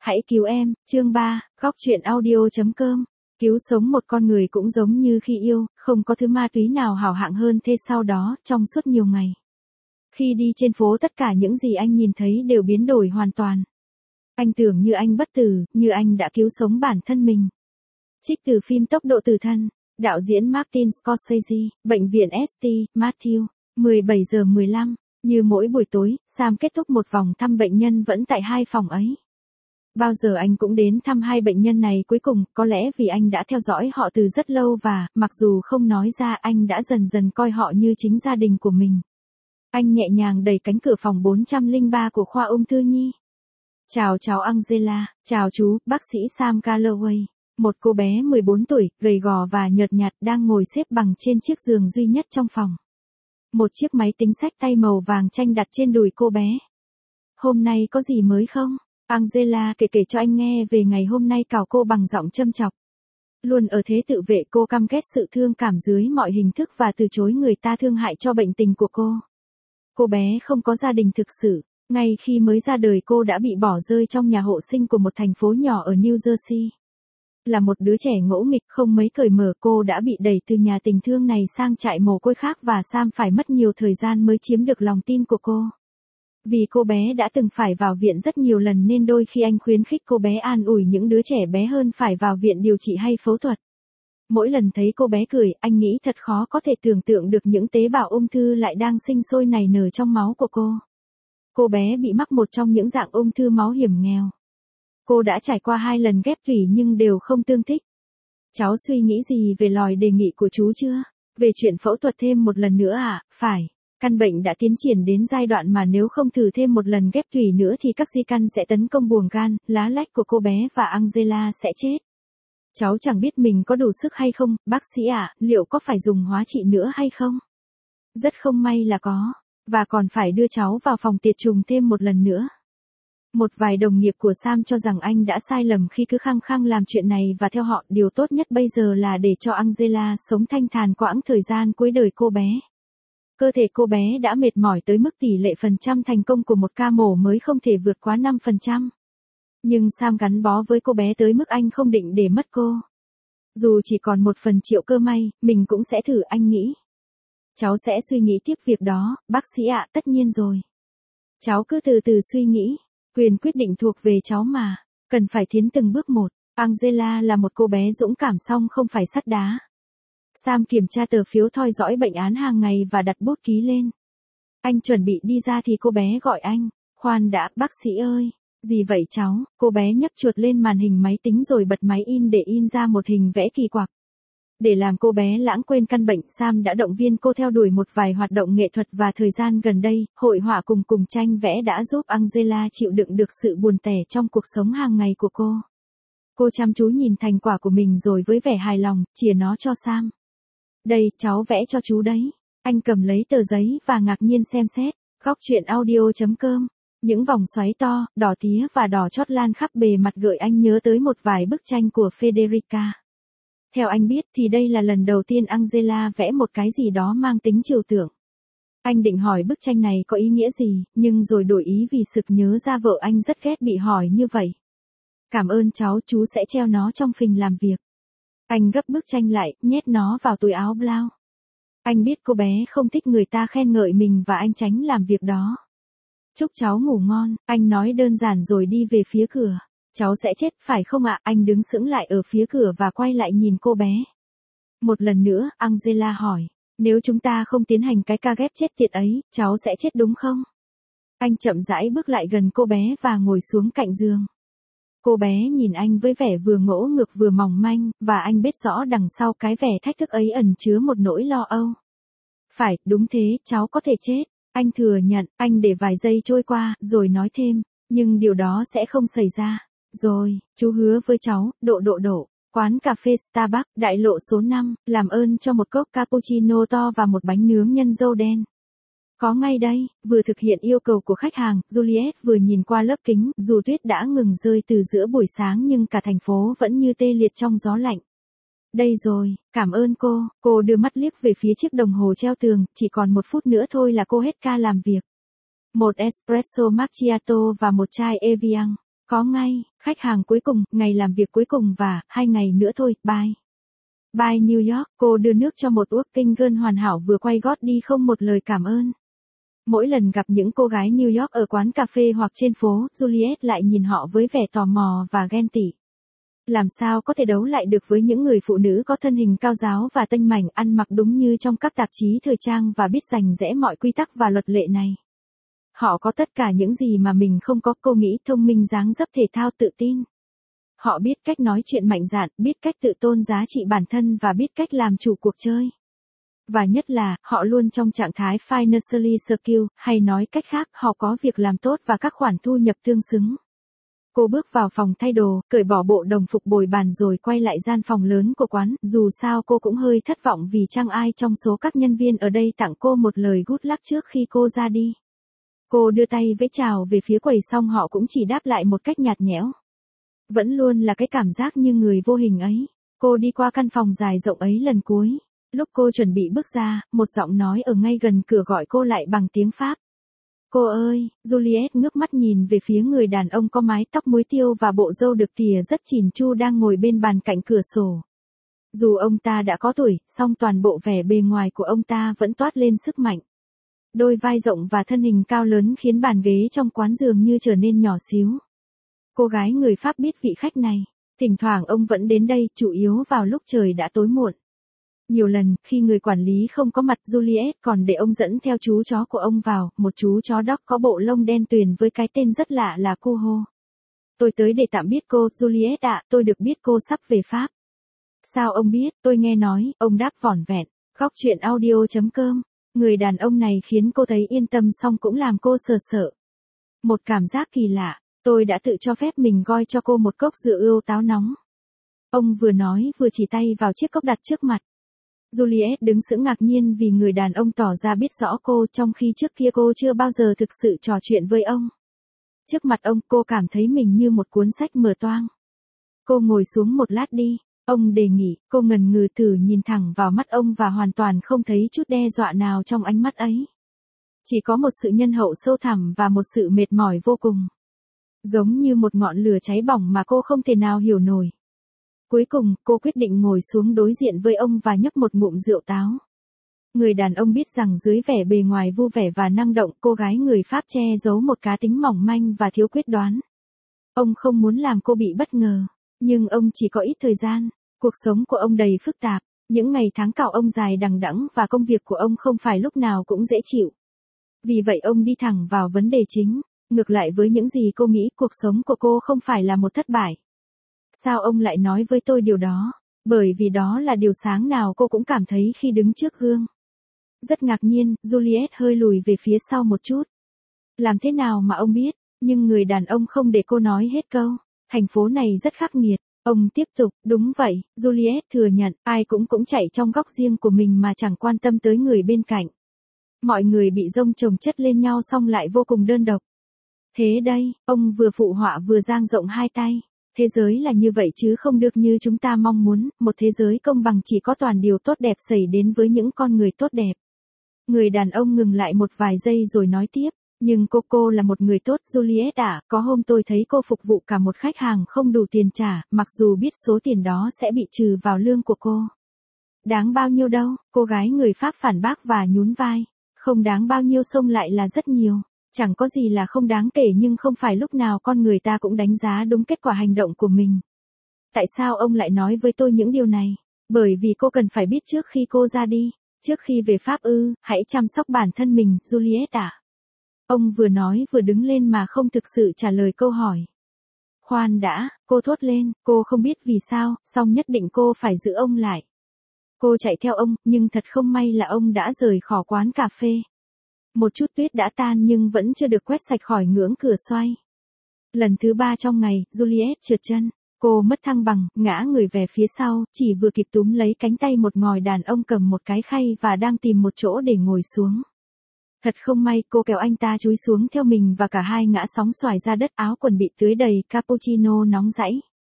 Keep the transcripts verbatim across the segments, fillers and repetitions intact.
Hãy cứu em, chương ba, góc truyện audio.com. Cứu sống một con người cũng giống như khi yêu, không có thứ ma túy nào hảo hạng hơn thế. Sau đó, trong suốt nhiều ngày, khi đi trên phố tất cả những gì anh nhìn thấy đều biến đổi hoàn toàn. Anh tưởng như anh bất tử, như anh đã cứu sống bản thân mình. Trích từ phim Tốc độ tử thần, đạo diễn Martin Scorsese, bệnh viện ét tê, Matthew, mười bảy giờ mười lăm. Như mỗi buổi tối, Sam kết thúc một vòng thăm bệnh nhân vẫn tại hai phòng ấy. Bao giờ anh cũng đến thăm hai bệnh nhân này cuối cùng, có lẽ vì anh đã theo dõi họ từ rất lâu và, mặc dù không nói ra, anh đã dần dần coi họ như chính gia đình của mình. Anh nhẹ nhàng đẩy cánh cửa phòng bốn trăm lẻ ba của khoa ung thư nhi. Chào cháu Angela, chào chú, bác sĩ Sam Calloway. Một cô bé mười bốn tuổi, gầy gò và nhợt nhạt đang ngồi xếp bằng trên chiếc giường duy nhất trong phòng. Một chiếc máy tính xách tay màu vàng chanh đặt trên đùi cô bé. Hôm nay có gì mới không? Angela kể kể cho anh nghe về ngày hôm nay, cào cô bằng giọng châm chọc. Luôn ở thế tự vệ, cô căm ghét sự thương cảm dưới mọi hình thức và từ chối người ta thương hại cho bệnh tình của cô. Cô bé không có gia đình thực sự. Ngay khi mới ra đời cô đã bị bỏ rơi trong nhà hộ sinh của một thành phố nhỏ ở New Jersey. Là một đứa trẻ ngỗ nghịch không mấy cởi mở, cô đã bị đẩy từ nhà tình thương này sang trại mồ côi khác và Sam phải mất nhiều thời gian mới chiếm được lòng tin của cô. Vì cô bé đã từng phải vào viện rất nhiều lần nên đôi khi anh khuyến khích cô bé an ủi những đứa trẻ bé hơn phải vào viện điều trị hay phẫu thuật. Mỗi lần thấy cô bé cười, anh nghĩ thật khó có thể tưởng tượng được những tế bào ung thư lại đang sinh sôi nảy nở trong máu của cô. Cô bé bị mắc một trong những dạng ung thư máu hiểm nghèo. Cô đã trải qua hai lần ghép tủy nhưng đều không tương thích. Cháu suy nghĩ gì về lời đề nghị của chú chưa? Về chuyện phẫu thuật thêm một lần nữa à? Phải. Căn bệnh đã tiến triển đến giai đoạn mà nếu không thử thêm một lần ghép tủy nữa thì các di căn sẽ tấn công buồng gan, lá lách của cô bé và Angela sẽ chết. Cháu chẳng biết mình có đủ sức hay không, bác sĩ ạ, liệu có phải dùng hóa trị nữa hay không? Rất không may là có. Và còn phải đưa cháu vào phòng tiệt trùng thêm một lần nữa. Một vài đồng nghiệp của Sam cho rằng anh đã sai lầm khi cứ khăng khăng làm chuyện này và theo họ điều tốt nhất bây giờ là để cho Angela sống thanh thản quãng thời gian cuối đời cô bé. Cơ thể cô bé đã mệt mỏi tới mức tỷ lệ phần trăm thành công của một ca mổ mới không thể vượt quá năm phần trăm. Nhưng Sam gắn bó với cô bé tới mức anh không định để mất cô. Dù chỉ còn một phần triệu cơ may, mình cũng sẽ thử, anh nghĩ. Cháu sẽ suy nghĩ tiếp việc đó, bác sĩ ạ, tất nhiên rồi. Cháu cứ từ từ suy nghĩ, quyền quyết định thuộc về cháu mà, cần phải tiến từng bước một. Angela là một cô bé dũng cảm song không phải sắt đá. Sam kiểm tra tờ phiếu theo dõi bệnh án hàng ngày và đặt bút ký lên. Anh chuẩn bị đi ra thì cô bé gọi anh, khoan đã, bác sĩ ơi. Gì vậy cháu? Cô bé nhấp chuột lên màn hình máy tính rồi bật máy in để in ra một hình vẽ kỳ quặc. Để làm cô bé lãng quên căn bệnh, Sam đã động viên cô theo đuổi một vài hoạt động nghệ thuật và thời gian gần đây, hội họa cùng cùng tranh vẽ đã giúp Angela chịu đựng được sự buồn tẻ trong cuộc sống hàng ngày của cô. Cô chăm chú nhìn thành quả của mình rồi với vẻ hài lòng, chìa nó cho Sam. Đây, cháu vẽ cho chú đấy. Anh cầm lấy tờ giấy và ngạc nhiên xem xét. Góc truyện audio.com. Những vòng xoáy to, đỏ tía và đỏ chót lan khắp bề mặt gợi anh nhớ tới một vài bức tranh của Federica. Theo anh biết thì đây là lần đầu tiên Angela vẽ một cái gì đó mang tính trừu tượng. Anh định hỏi bức tranh này có ý nghĩa gì, nhưng rồi đổi ý vì sực nhớ ra vợ anh rất ghét bị hỏi như vậy. Cảm ơn cháu, chú sẽ treo nó trong phình làm việc. Anh gấp bức tranh lại, nhét nó vào túi áo blau. Anh biết cô bé không thích người ta khen ngợi mình và anh tránh làm việc đó. Chúc cháu ngủ ngon, anh nói đơn giản rồi đi về phía cửa. Cháu sẽ chết, phải không ạ? Anh đứng sững lại ở phía cửa và quay lại nhìn cô bé. Một lần nữa, Angela hỏi, nếu chúng ta không tiến hành cái ca ghép chết tiệt ấy, cháu sẽ chết đúng không? Anh chậm rãi bước lại gần cô bé và ngồi xuống cạnh giường. Cô bé nhìn anh với vẻ vừa ngỗ ngược vừa mỏng manh, và anh biết rõ đằng sau cái vẻ thách thức ấy ẩn chứa một nỗi lo âu. Phải, đúng thế, cháu có thể chết. Anh thừa nhận, anh để vài giây trôi qua, rồi nói thêm, nhưng điều đó sẽ không xảy ra. Rồi, chú hứa với cháu, độ độ độ. Quán cà phê Starbucks, đại lộ số năm, làm ơn cho một cốc cappuccino to và một bánh nướng nhân dâu đen. Có ngay đây, vừa thực hiện yêu cầu của khách hàng, Juliet vừa nhìn qua lớp kính, dù tuyết đã ngừng rơi từ giữa buổi sáng nhưng cả thành phố vẫn như tê liệt trong gió lạnh. Đây rồi, cảm ơn cô, cô đưa mắt liếc về phía chiếc đồng hồ treo tường, chỉ còn một phút nữa thôi là cô hết ca làm việc. Một espresso macchiato và một chai Evian. Có ngay, khách hàng cuối cùng, ngày làm việc cuối cùng và, hai ngày nữa thôi, bye. Bye New York, cô đưa nước cho một working girl hoàn hảo vừa quay gót đi không một lời cảm ơn. Mỗi lần gặp những cô gái New York ở quán cà phê hoặc trên phố, Juliet lại nhìn họ với vẻ tò mò và ghen tị. Làm sao có thể đấu lại được với những người phụ nữ có thân hình cao ráo và tênh mảnh, ăn mặc đúng như trong các tạp chí thời trang và biết rành rẽ mọi quy tắc và luật lệ này. Họ có tất cả những gì mà mình không có, cô nghĩ, thông minh, dáng dấp, thể thao, tự tin. Họ biết cách nói chuyện mạnh dạn, biết cách tự tôn giá trị bản thân và biết cách làm chủ cuộc chơi. Và nhất là, họ luôn trong trạng thái financially secure, hay nói cách khác, họ có việc làm tốt và các khoản thu nhập tương xứng. Cô bước vào phòng thay đồ, cởi bỏ bộ đồng phục bồi bàn rồi quay lại gian phòng lớn của quán, dù sao cô cũng hơi thất vọng vì chẳng ai trong số các nhân viên ở đây tặng cô một lời good luck trước khi cô ra đi. Cô đưa tay vẫy chào về phía quầy xong họ cũng chỉ đáp lại một cách nhạt nhẽo. Vẫn luôn là cái cảm giác như người vô hình ấy. Cô đi qua căn phòng dài rộng ấy lần cuối. Lúc cô chuẩn bị bước ra, một giọng nói ở ngay gần cửa gọi cô lại bằng tiếng Pháp. Cô ơi, Juliet ngước mắt nhìn về phía người đàn ông có mái tóc muối tiêu và bộ râu được tỉa rất chỉn chu đang ngồi bên bàn cạnh cửa sổ. Dù ông ta đã có tuổi, song toàn bộ vẻ bề ngoài của ông ta vẫn toát lên sức mạnh. Đôi vai rộng và thân hình cao lớn khiến bàn ghế trong quán dường như trở nên nhỏ xíu. Cô gái người Pháp biết vị khách này. Thỉnh thoảng ông vẫn đến đây, chủ yếu vào lúc trời đã tối muộn. Nhiều lần, khi người quản lý không có mặt, Juliet còn để ông dẫn theo chú chó của ông vào, một chú chó Dog có bộ lông đen tuyền với cái tên rất lạ là Cujo. Tôi tới để tạm biết cô, Juliet ạ, tôi được biết cô sắp về Pháp. Sao ông biết, tôi nghe nói, ông đáp vỏn vẹn. Góc chuyện audio chấm com. Người đàn ông này khiến cô thấy yên tâm song cũng làm cô sờ sợ. Một cảm giác kỳ lạ, tôi đã tự cho phép mình goi cho cô một cốc rượu ươu táo nóng. Ông vừa nói vừa chỉ tay vào chiếc cốc đặt trước mặt. Juliet đứng sững ngạc nhiên vì người đàn ông tỏ ra biết rõ cô trong khi trước kia cô chưa bao giờ thực sự trò chuyện với ông. Trước mặt ông cô cảm thấy mình như một cuốn sách mở toang. Cô ngồi xuống một lát đi, ông đề nghị, cô ngần ngừ thử nhìn thẳng vào mắt ông và hoàn toàn không thấy chút đe dọa nào trong ánh mắt ấy. Chỉ có một sự nhân hậu sâu thẳm và một sự mệt mỏi vô cùng. Giống như một ngọn lửa cháy bỏng mà cô không thể nào hiểu nổi. Cuối cùng, cô quyết định ngồi xuống đối diện với ông và nhấp một ngụm rượu táo. Người đàn ông biết rằng dưới vẻ bề ngoài vui vẻ và năng động, cô gái người Pháp che giấu một cá tính mỏng manh và thiếu quyết đoán. Ông không muốn làm cô bị bất ngờ, nhưng ông chỉ có ít thời gian. Cuộc sống của ông đầy phức tạp, những ngày tháng cạo ông dài đằng đẵng và công việc của ông không phải lúc nào cũng dễ chịu. Vì vậy ông đi thẳng vào vấn đề chính, ngược lại với những gì cô nghĩ, cuộc sống của cô không phải là một thất bại. Sao ông lại nói với tôi điều đó? Bởi vì đó là điều sáng nào cô cũng cảm thấy khi đứng trước gương. Rất ngạc nhiên, Juliet hơi lùi về phía sau một chút. Làm thế nào mà ông biết? Nhưng người đàn ông không để cô nói hết câu. Thành phố này rất khắc nghiệt. Ông tiếp tục, đúng vậy, Juliet thừa nhận, ai cũng cũng chạy trong góc riêng của mình mà chẳng quan tâm tới người bên cạnh. Mọi người bị dông chồng chất lên nhau xong lại vô cùng đơn độc. Thế đây, ông vừa phụ họa vừa dang rộng hai tay. Thế giới là như vậy chứ không được như chúng ta mong muốn, một thế giới công bằng chỉ có toàn điều tốt đẹp xảy đến với những con người tốt đẹp. Người đàn ông ngừng lại một vài giây rồi nói tiếp, nhưng cô cô là một người tốt, Juliet ạ, có hôm tôi thấy cô phục vụ cả một khách hàng không đủ tiền trả, mặc dù biết số tiền đó sẽ bị trừ vào lương của cô. Đáng bao nhiêu đâu, cô gái người Pháp phản bác và nhún vai, không đáng bao nhiêu xông lại là rất nhiều. Chẳng có gì là không đáng kể nhưng không phải lúc nào con người ta cũng đánh giá đúng kết quả hành động của mình. Tại sao ông lại nói với tôi những điều này? Bởi vì cô cần phải biết trước khi cô ra đi, trước khi về Pháp ư, hãy chăm sóc bản thân mình, Juliet ạ. Ông vừa nói vừa đứng lên mà không thực sự trả lời câu hỏi. Khoan đã, cô thốt lên, cô không biết vì sao, song nhất định cô phải giữ ông lại. Cô chạy theo ông, nhưng thật không may là ông đã rời khỏi quán cà phê. Một chút tuyết đã tan nhưng vẫn chưa được quét sạch khỏi ngưỡng cửa xoay. Lần thứ ba trong ngày, Juliet trượt chân. Cô mất thăng bằng, ngã người về phía sau, chỉ vừa kịp túm lấy cánh tay một ngòi đàn ông cầm một cái khay và đang tìm một chỗ để ngồi xuống. Thật không may, cô kéo anh ta chúi xuống theo mình và cả hai ngã sóng xoài ra đất, áo quần bị tưới đầy cappuccino nóng rãy.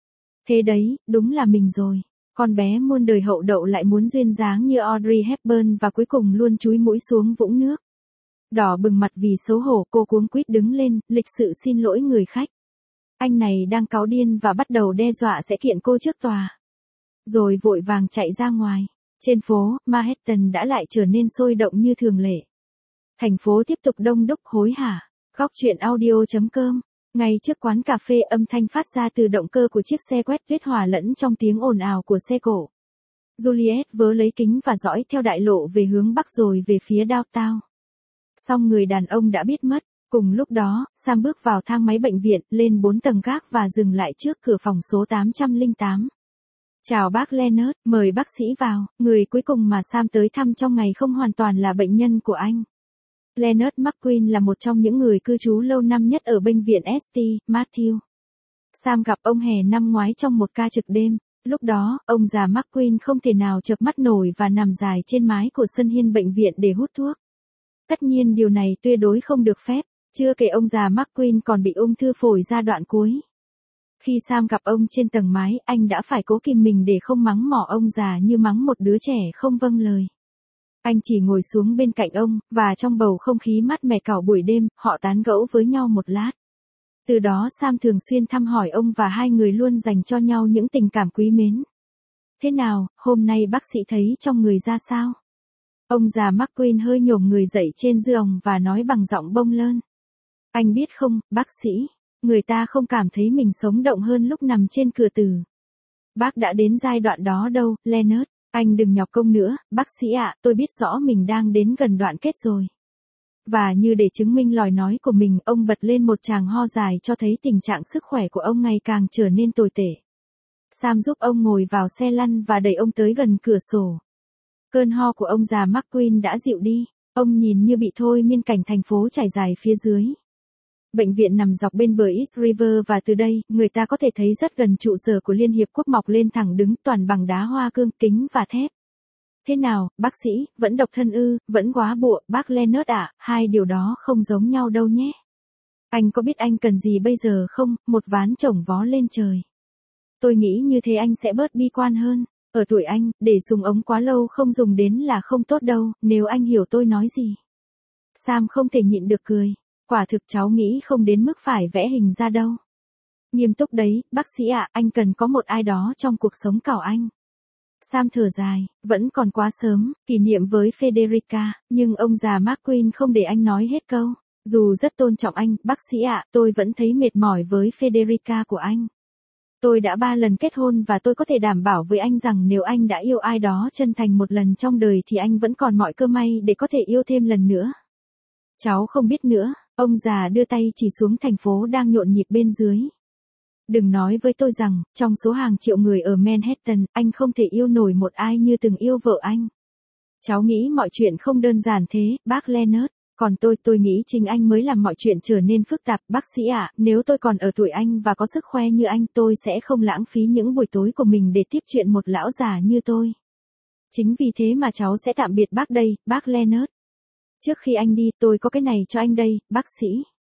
Thế đấy, đúng là mình rồi. Con bé muôn đời hậu đậu lại muốn duyên dáng như Audrey Hepburn và cuối cùng luôn chúi mũi xuống vũng nước. Đỏ bừng mặt vì xấu hổ, cô cuống quýt đứng lên, lịch sự xin lỗi người khách. Anh này đang cáu điên và bắt đầu đe dọa sẽ kiện cô trước tòa. Rồi vội vàng chạy ra ngoài. Trên phố, Manhattan đã lại trở nên sôi động như thường lệ. Thành phố tiếp tục đông đúc hối hả. Góc truyện audio chấm com. Ngay trước quán cà phê, âm thanh phát ra từ động cơ của chiếc xe quét tuyết hòa lẫn trong tiếng ồn ào của xe cộ. Juliet vớ lấy kính và dõi theo đại lộ về hướng bắc rồi về phía downtown. Song người đàn ông đã biết mất. Cùng lúc đó, Sam bước vào thang máy bệnh viện, lên bốn tầng gác và dừng lại trước cửa phòng số tám trăm lẻ tám. Chào bác Leonard, mời bác sĩ vào. Người cuối cùng mà Sam tới thăm trong ngày không hoàn toàn là bệnh nhân của anh. Leonard McQueen là một trong những người cư trú lâu năm nhất ở bệnh viện ét tê, Matthew. Sam gặp ông hè năm ngoái trong một ca trực đêm. Lúc đó, ông già McQueen không thể nào chợp mắt nổi và nằm dài trên mái của sân hiên bệnh viện để hút thuốc. Tất nhiên điều này tuyệt đối không được phép, chưa kể ông già McQueen còn bị ung thư phổi giai đoạn cuối. Khi Sam gặp ông trên tầng mái, anh đã phải cố kìm mình để không mắng mỏ ông già như mắng một đứa trẻ không vâng lời. Anh chỉ ngồi xuống bên cạnh ông, và trong bầu không khí mát mẻ cả buổi đêm, họ tán gẫu với nhau một lát. Từ đó Sam thường xuyên thăm hỏi ông và hai người luôn dành cho nhau những tình cảm quý mến. Thế nào, hôm nay bác sĩ thấy trong người ra sao? Ông già McQueen hơi nhổm người dậy trên giường và nói bằng giọng bông lơn. Anh biết không, bác sĩ, người ta không cảm thấy mình sống động hơn lúc nằm trên cửa tử. Bác đã đến giai đoạn đó đâu, Leonard. Anh đừng nhọc công nữa, bác sĩ ạ, tôi biết rõ mình đang đến gần đoạn kết rồi. Và như để chứng minh lời nói của mình, ông bật lên một tràng ho dài cho thấy tình trạng sức khỏe của ông ngày càng trở nên tồi tệ. Sam giúp ông ngồi vào xe lăn và đẩy ông tới gần cửa sổ. Cơn ho của ông già McQueen đã dịu đi, ông nhìn như bị thôi miên cảnh thành phố trải dài phía dưới. Bệnh viện nằm dọc bên bờ East River và từ đây, người ta có thể thấy rất gần trụ sở của Liên Hiệp Quốc mọc lên thẳng đứng toàn bằng đá hoa cương, kính và thép. Thế nào, bác sĩ, vẫn độc thân ư, vẫn quá bụa, bác Leonard ạ, hai điều đó không giống nhau đâu nhé. Anh có biết anh cần gì bây giờ không, một ván chổng vó lên trời. Tôi nghĩ như thế anh sẽ bớt bi quan hơn. Ở tuổi anh, để dùng ống quá lâu không dùng đến là không tốt đâu, nếu anh hiểu tôi nói gì. Sam không thể nhịn được cười. Quả thực cháu nghĩ không đến mức phải vẽ hình ra đâu. Nghiêm túc đấy, bác sĩ ạ, anh cần có một ai đó trong cuộc sống cảo anh. Sam thở dài, vẫn còn quá sớm, kỷ niệm với Federica, nhưng ông già McQueen không để anh nói hết câu. Dù rất tôn trọng anh, bác sĩ ạ, tôi vẫn thấy mệt mỏi với Federica của anh. Tôi đã ba lần kết hôn và tôi có thể đảm bảo với anh rằng nếu anh đã yêu ai đó chân thành một lần trong đời thì anh vẫn còn mọi cơ may để có thể yêu thêm lần nữa. Cháu không biết nữa, ông già đưa tay chỉ xuống thành phố đang nhộn nhịp bên dưới. Đừng nói với tôi rằng, trong số hàng triệu người ở Manhattan, anh không thể yêu nổi một ai như từng yêu vợ anh. Cháu nghĩ mọi chuyện không đơn giản thế, bác Leonard. Còn tôi, tôi nghĩ chính anh mới làm mọi chuyện trở nên phức tạp, bác sĩ ạ, nếu tôi còn ở tuổi anh và có sức khoe như anh, tôi sẽ không lãng phí những buổi tối của mình để tiếp chuyện một lão già như tôi. Chính vì thế mà cháu sẽ tạm biệt bác đây, bác Leonard. Trước khi anh đi, tôi có cái này cho anh đây, bác sĩ.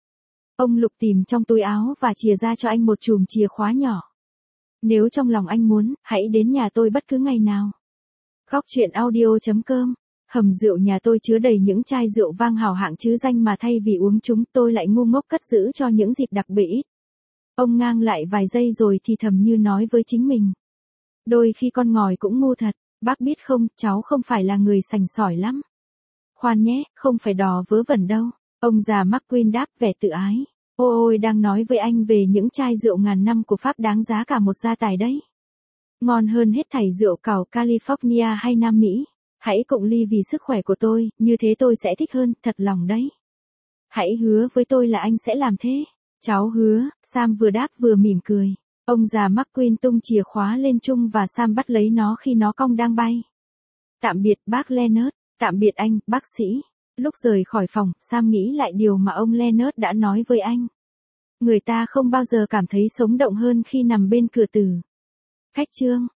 Ông lục tìm trong túi áo và chìa ra cho anh một chùm chìa khóa nhỏ. Nếu trong lòng anh muốn, hãy đến nhà tôi bất cứ ngày nào. Góc truyện audio chấm com. Hầm rượu nhà tôi chứa đầy những chai rượu vang hào hạng chứ danh mà thay vì uống chúng tôi lại ngu ngốc cất giữ cho những dịp đặc biệt. Ông ngang lại vài giây rồi thì thầm như nói với chính mình. Đôi khi con ngòi cũng ngu thật, bác biết không, cháu không phải là người sành sỏi lắm. Khoan nhé, không phải đò vớ vẩn đâu. Ông già McQueen đáp vẻ tự ái. Ôi ôi đang nói với anh về những chai rượu ngàn năm của Pháp đáng giá cả một gia tài đấy. Ngon hơn hết thảy rượu cào California hay Nam Mỹ. Hãy cộng ly vì sức khỏe của tôi, như thế tôi sẽ thích hơn, thật lòng đấy. Hãy hứa với tôi là anh sẽ làm thế. Cháu hứa, Sam vừa đáp vừa mỉm cười. Ông già McQueen tung chìa khóa lên chung và Sam bắt lấy nó khi nó cong đang bay. Tạm biệt bác Leonard, tạm biệt anh, bác sĩ. Lúc rời khỏi phòng, Sam nghĩ lại điều mà ông Leonard đã nói với anh. Người ta không bao giờ cảm thấy sống động hơn khi nằm bên cửa tử. Khách chương.